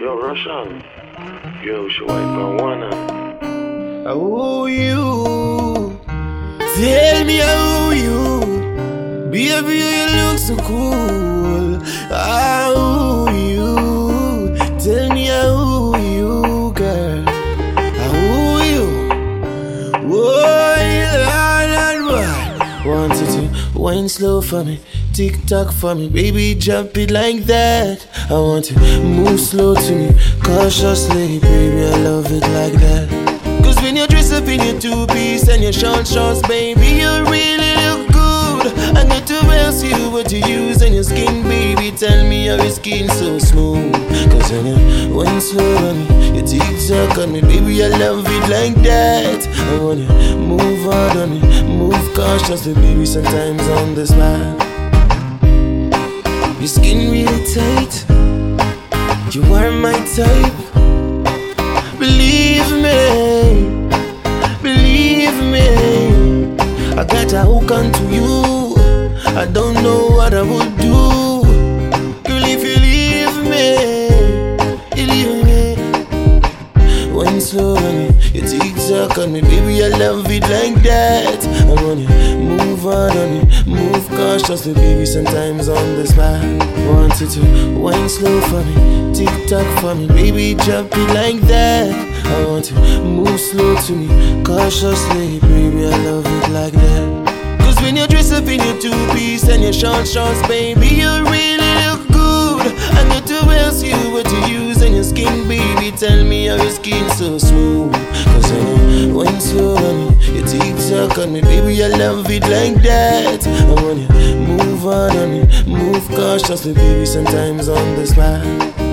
Yo, Russian. Yo, she wipe on one. Oh, you. Tell me how you. Baby, you look so cool. How you. Tell me how you, girl. How you. Oh, Lord, want you to wine slow for me. Tick tock for me, baby, jump it like that. I want to move slow to me, cautiously, baby, I love it like that. Cause when you dress up in your two-piece and your short shorts, baby, you really look good. I know to ask you what you use on your skin, baby, tell me how your skin so smooth. Cause when you went slow on me, you tick tock on me, baby, I love it like that. I want you move hard on me, move cautiously, baby, sometimes on the spot. Your skin really tight, you are my type. Believe me, I got a hook onto you. I don't know what I would do. Girl, if you leave me. When slow on me, you tick tock on me, baby, I love it like that. I want you move hard on me, move cautiously, baby, sometimes on the spot. Want you to wine slow for me, tick tock for me, baby, jump it like that. I want you move slow to me, cautiously, baby, I love it like that. Cause when you dress up in your two-piece and your short shorts, baby, you really look good. I know to ask you what you use on your skin, baby, tell me how your skin so smooth. Cause when you went slow on me, you tick tock on me, baby, I love it like that. I want you move hard on me, move cautiously, baby, sometimes on the spot.